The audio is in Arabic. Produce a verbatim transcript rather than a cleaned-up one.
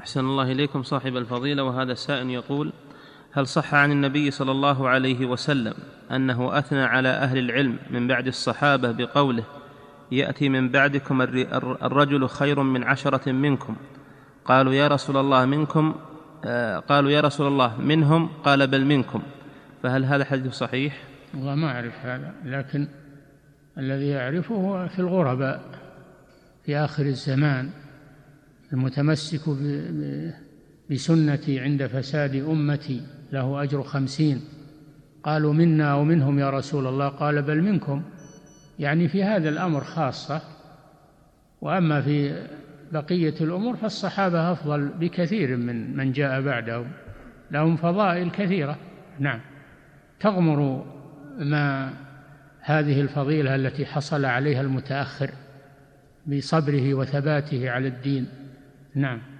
أحسن الله إليكم صاحب الفضيلة. وهذا السائل يقول: هل صح عن النبي صلى الله عليه وسلم أنه أثنى على أهل العلم من بعد الصحابة بقوله: يأتي من بعدكم الرجل خير من عشرة منكم؟ قالوا يا رسول الله منكم آه قالوا يا رسول الله منهم، قال بل منكم. فهل هذا حديث صحيح؟ والله ما أعرف هذا، لكن الذي يعرفه هو في الغرباء في آخر الزمان، المتمسك بسنتي عند فساد أمتي له أجر خمسين. قالوا منا ومنهم يا رسول الله، قال بل منكم، يعني في هذا الأمر خاصة، وأما في بقية الأمور فالصحابة أفضل بكثير من من جاء بعدهم، لهم فضائل كثيرة. نعم، تغمر ما هذه الفضيلة التي حصل عليها المتأخر بصبره وثباته على الدين. نعم.